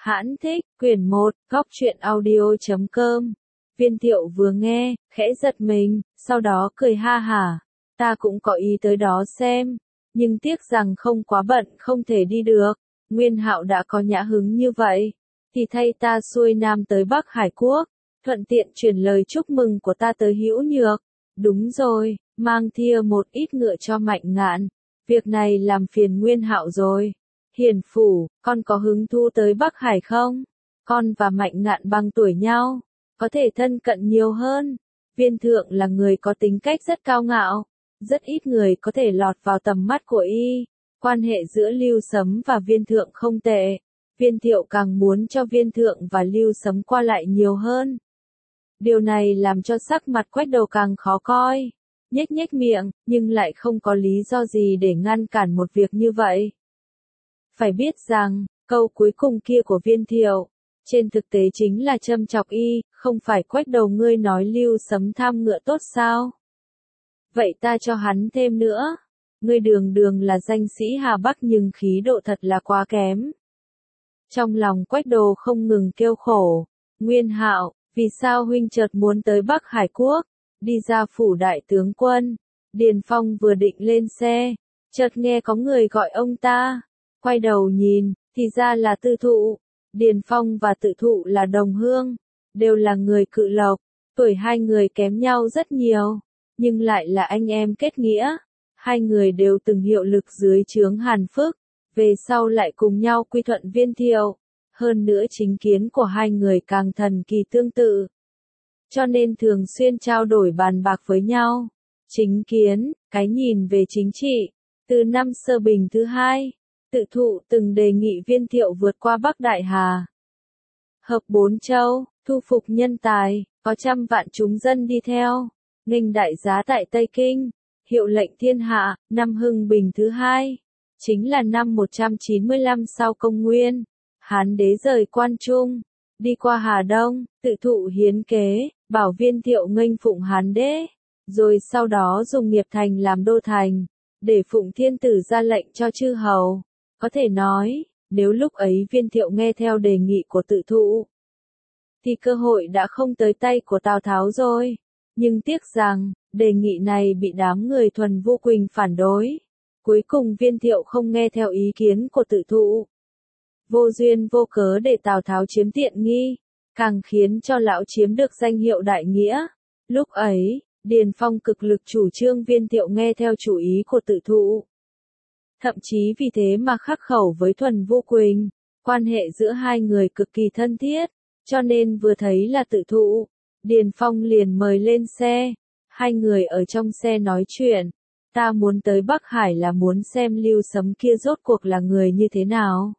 Hãn thích, quyển 1, góc truyện audio.com. Viên Thiệu vừa nghe, khẽ giật mình, sau đó cười ha hả. Ta cũng có ý tới đó xem, nhưng tiếc rằng không quá bận không thể đi được. Nguyên Hạo đã có nhã hứng như vậy, thì thay ta xuôi Nam tới Bắc Hải Quốc, thuận tiện truyền lời chúc mừng của ta tới Hữu Nhược. Đúng rồi, mang thìa một ít ngựa cho Mạnh Ngạn. Việc này làm phiền Nguyên Hạo rồi. Hiền Phủ, con có hứng thú tới Bắc Hải không? Con và Mạnh Ngạn bằng tuổi nhau, có thể thân cận nhiều hơn. Viên Thượng là người có tính cách rất cao ngạo, rất ít người có thể lọt vào tầm mắt của y. Quan hệ giữa Lưu Sấm và Viên Thượng không tệ. Viên Thiệu càng muốn cho Viên Thượng và Lưu Sấm qua lại nhiều hơn. Điều này làm cho sắc mặt Quách Đầu càng khó coi. Nhếch nhếch miệng, nhưng lại không có lý do gì để ngăn cản một việc như vậy. Phải biết rằng, câu cuối cùng kia của Viên Thiệu, trên thực tế chính là châm chọc y, không phải Quách Đầu ngươi nói Lưu Sấm tham ngựa tốt sao? Vậy ta cho hắn thêm nữa. Ngươi đường đường là danh sĩ Hà Bắc nhưng khí độ thật là quá kém. Trong lòng Quách Đồ không ngừng kêu khổ. Nguyên Hạo, vì sao huynh chợt muốn tới Bắc Hải Quốc? Đi ra phủ đại tướng quân. Điền Phong vừa định lên xe, chợt nghe có người gọi ông ta. Quay đầu nhìn, thì ra là Tư Thụ. Điền Phong và Tự Thụ là đồng hương, đều là người Cự Lộc, tuổi hai người kém nhau rất nhiều, nhưng lại là anh em kết nghĩa. Hai người đều từng hiệu lực dưới trướng Hàn Phức, về sau lại cùng nhau quy thuận Viên Thiệu. Hơn nữa chính kiến của hai người càng thần kỳ tương tự, cho nên thường xuyên trao đổi bàn bạc với nhau. Chính kiến, cái nhìn về chính trị. Từ năm Sơ Bình thứ hai, Tự Thụ từng đề nghị Viên Thiệu vượt qua Bắc Đại Hà, hợp 4 châu, thu phục nhân tài, có 100 vạn chúng dân đi theo, nghênh đại giá tại Tây Kinh, hiệu lệnh thiên hạ. Năm Hưng Bình thứ hai, chính là năm 195 sau công nguyên, Hán đế rời Quan Trung, đi qua Hà Đông. Tự Thụ hiến kế, bảo Viên Thiệu nghênh phụng Hán đế, rồi sau đó dùng Nghiệp Thành làm đô thành, để Phụng Thiên Tử ra lệnh cho chư hầu. Có thể nói, nếu lúc ấy Viên Thiệu nghe theo đề nghị của Tự Thụ, thì cơ hội đã không tới tay của Tào Tháo rồi. Nhưng tiếc rằng, đề nghị này bị đám người Thuần Vu Quỳnh phản đối. Cuối cùng Viên Thiệu không nghe theo ý kiến của Tự Thụ. Vô duyên vô cớ để Tào Tháo chiếm tiện nghi, càng khiến cho lão chiếm được danh hiệu đại nghĩa. Lúc ấy, Điền Phong cực lực chủ trương Viên Thiệu nghe theo chủ ý của Tự Thụ. Thậm chí vì thế mà khắc khẩu với Thuần Vu Quỳnh, quan hệ giữa hai người cực kỳ thân thiết, cho nên vừa thấy là Tự Thụ, Điền Phong liền mời lên xe. Hai người ở trong xe nói chuyện. Ta muốn tới Bắc Hải là muốn xem Lưu Sấm kia rốt cuộc là người như thế nào.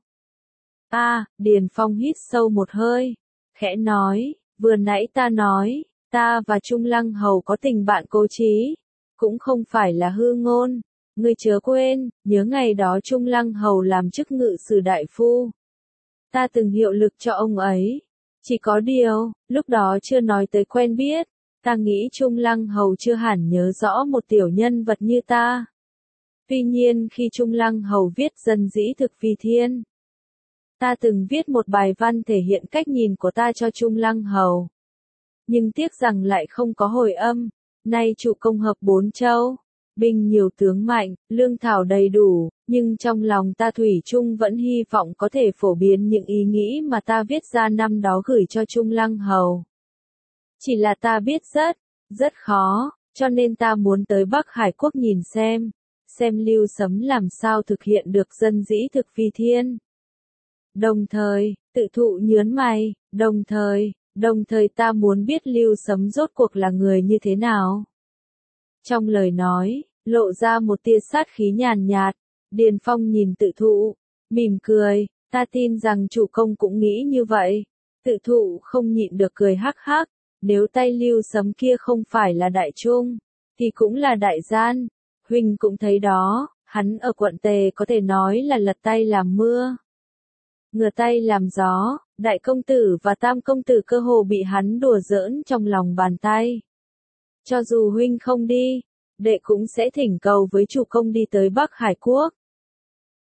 Điền Phong hít sâu một hơi, khẽ nói, vừa nãy ta nói, ta và Trung Lăng Hầu có tình bạn cố chí, cũng không phải là hư ngôn. Ngươi chớ quên, nhớ ngày đó Trung Lăng Hầu làm chức ngự sử đại phu. Ta từng hiệu lực cho ông ấy. Chỉ có điều, lúc đó chưa nói tới quen biết, ta nghĩ Trung Lăng Hầu chưa hẳn nhớ rõ một tiểu nhân vật như ta. Tuy nhiên khi Trung Lăng Hầu viết Dân Dĩ Thực Vì Thiên, ta từng viết một bài văn thể hiện cách nhìn của ta cho Trung Lăng Hầu. Nhưng tiếc rằng lại không có hồi âm. Nay chủ công hợp 4 châu, binh nhiều tướng mạnh, lương thảo đầy đủ, nhưng trong lòng ta thủy chung vẫn hy vọng có thể phổ biến những ý nghĩ mà ta viết ra năm đó gửi cho Trung Lăng Hầu. Chỉ là ta biết rất khó, cho nên ta muốn tới Bắc Hải Quốc nhìn xem Lưu Sấm làm sao thực hiện được Dân Dĩ Thực Vì Thiên. Đồng thời, Tự Thụ nhớn mày, đồng thời ta muốn biết Lưu Sấm rốt cuộc là người như thế nào. Trong lời nói, lộ ra một tia sát khí nhàn nhạt. Điền Phong nhìn Tự Thụ, mỉm cười, ta tin rằng chủ công cũng nghĩ như vậy. Tự Thụ không nhịn được cười hắc hắc, nếu tay Lưu Sấm kia không phải là đại trung, thì cũng là đại gian. Huynh cũng thấy đó, hắn ở quận Tề có thể nói là lật tay làm mưa, ngửa tay làm gió. Đại công tử và tam công tử cơ hồ bị hắn đùa giỡn trong lòng bàn tay. Cho dù huynh không đi, đệ cũng sẽ thỉnh cầu với chủ công đi tới Bắc Hải Quốc.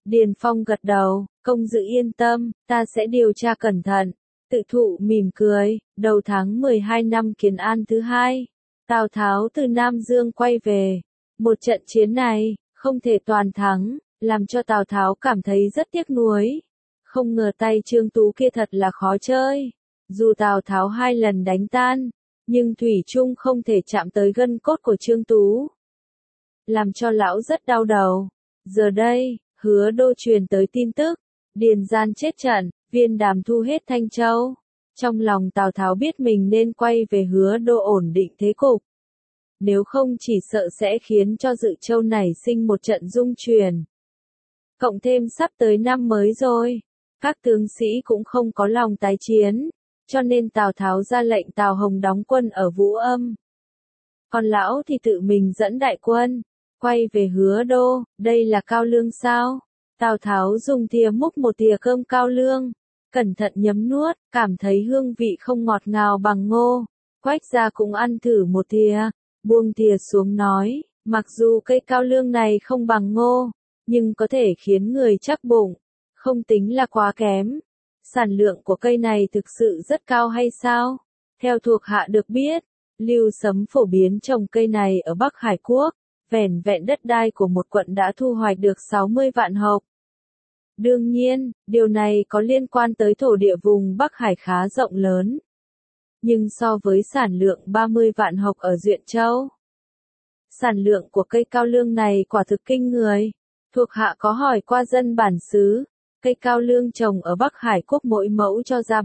Điền Phong gật đầu, công dự yên tâm, ta sẽ điều tra cẩn thận. Tự thụ mỉm cười, đầu tháng 12 năm Kiến An thứ hai, Tào Tháo từ Nam Dương quay về. Một trận chiến này, không thể toàn thắng, làm cho Tào Tháo cảm thấy rất tiếc nuối. Không ngờ tay Trương Tú kia thật là khó chơi. Dù Tào Tháo 2 lần đánh tan, nhưng thủy chung không thể chạm tới gân cốt của Trương Tú. Làm cho lão rất đau đầu. Giờ đây, Hứa Đô truyền tới tin tức, Điền Gian chết trận, Viên Đàm thu hết Thanh Châu. Trong lòng Tào Tháo biết mình nên quay về Hứa Đô ổn định thế cục. Nếu không chỉ sợ sẽ khiến cho Dự Châu nảy sinh một trận dung chuyển. Cộng thêm sắp tới năm mới rồi, các tướng sĩ cũng không có lòng tái chiến, cho nên Tào Tháo ra lệnh Tào Hồng đóng quân ở Vũ Âm. Còn lão thì tự mình dẫn đại quân, quay về Hứa Đô. Đây là cao lương sao? Tào Tháo dùng thìa múc một thìa cơm cao lương, cẩn thận nhấm nuốt, cảm thấy hương vị không ngọt ngào bằng ngô. Quách gia cũng ăn thử một thìa, buông thìa xuống nói, mặc dù cây cao lương này không bằng ngô, nhưng có thể khiến người chắc bụng, không tính là quá kém. Sản lượng của cây này thực sự rất cao hay sao? Theo thuộc hạ được biết, Lưu Sấm phổ biến trồng cây này ở Bắc Hải Quốc, vẻn vẹn đất đai của một quận đã thu hoạch được 60 vạn hộc. Đương nhiên, điều này có liên quan tới thổ địa vùng Bắc Hải khá rộng lớn. Nhưng so với sản lượng 30 vạn hộc ở Duyện Châu, sản lượng của cây cao lương này quả thực kinh người. Thuộc hạ có hỏi qua dân bản xứ, cây cao lương trồng ở Bắc Hải Quốc mỗi mẫu cho ra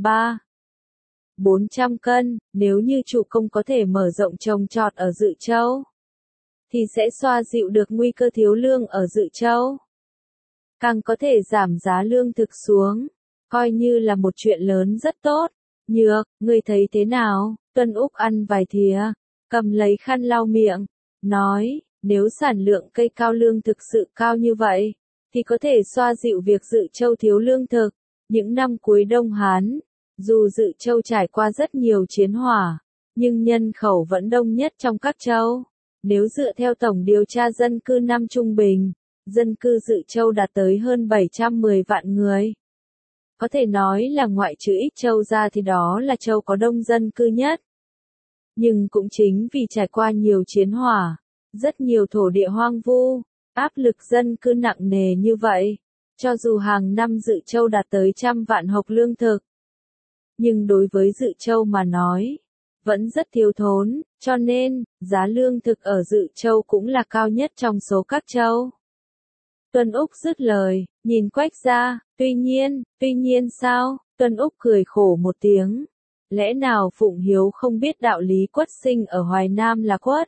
400 cân, nếu như chủ công có thể mở rộng trồng trọt ở Dự Châu, thì sẽ xoa dịu được nguy cơ thiếu lương ở Dự Châu. Càng có thể giảm giá lương thực xuống, coi như là một chuyện lớn rất tốt. Nhược, ngươi thấy thế nào? Tuân Úc ăn vài thìa, cầm lấy khăn lau miệng, nói, nếu sản lượng cây cao lương thực sự cao như vậy, thì có thể xoa dịu việc Dự Châu thiếu lương thực. Những năm cuối Đông Hán, dù Dự Châu trải qua rất nhiều chiến hỏa, nhưng nhân khẩu vẫn đông nhất trong các châu. Nếu dựa theo tổng điều tra dân cư năm trung bình, dân cư Dự Châu đạt tới hơn 710 vạn người. Có thể nói là ngoại trừ Ích Châu ra thì đó là châu có đông dân cư nhất. Nhưng cũng chính vì trải qua nhiều chiến hỏa, rất nhiều thổ địa hoang vu, áp lực dân cư nặng nề như vậy, cho dù hàng năm Dự Châu đạt tới 100 vạn hộc lương thực, nhưng đối với Dự Châu mà nói, vẫn rất thiếu thốn, cho nên, giá lương thực ở Dự Châu cũng là cao nhất trong số các châu. Tuân Úc dứt lời, nhìn Quách gia, tuy nhiên sao? Tuân Úc cười khổ một tiếng. Lẽ nào Phụng Hiếu không biết đạo lý quất sinh ở Hoài Nam là quất,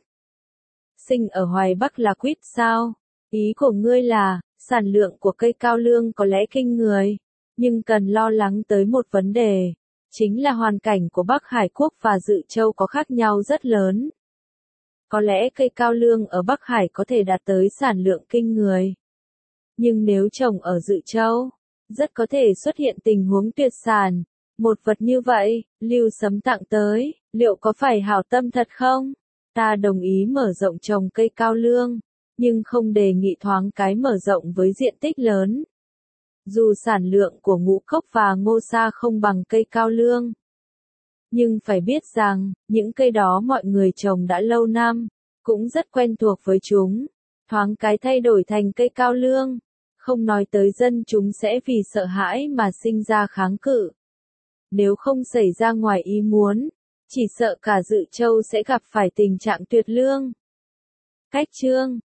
sinh ở Hoài Bắc là quýt sao? Ý của ngươi là, sản lượng của cây cao lương có lẽ kinh người, nhưng cần lo lắng tới một vấn đề, chính là hoàn cảnh của Bắc Hải Quốc và Dự Châu có khác nhau rất lớn. Có lẽ cây cao lương ở Bắc Hải có thể đạt tới sản lượng kinh người, nhưng nếu trồng ở Dự Châu, rất có thể xuất hiện tình huống tuyệt sản. Một vật như vậy, Lưu Sấm tặng tới, liệu có phải hảo tâm thật không? Ta đồng ý mở rộng trồng cây cao lương, nhưng không đề nghị thoáng cái mở rộng với diện tích lớn. Dù sản lượng của ngũ cốc và ngô sa không bằng cây cao lương, nhưng phải biết rằng, những cây đó mọi người trồng đã lâu năm, cũng rất quen thuộc với chúng. Thoáng cái thay đổi thành cây cao lương, không nói tới dân chúng sẽ vì sợ hãi mà sinh ra kháng cự. Nếu không xảy ra ngoài ý muốn, chỉ sợ cả Dự Châu sẽ gặp phải tình trạng tuyệt lương. Cách chương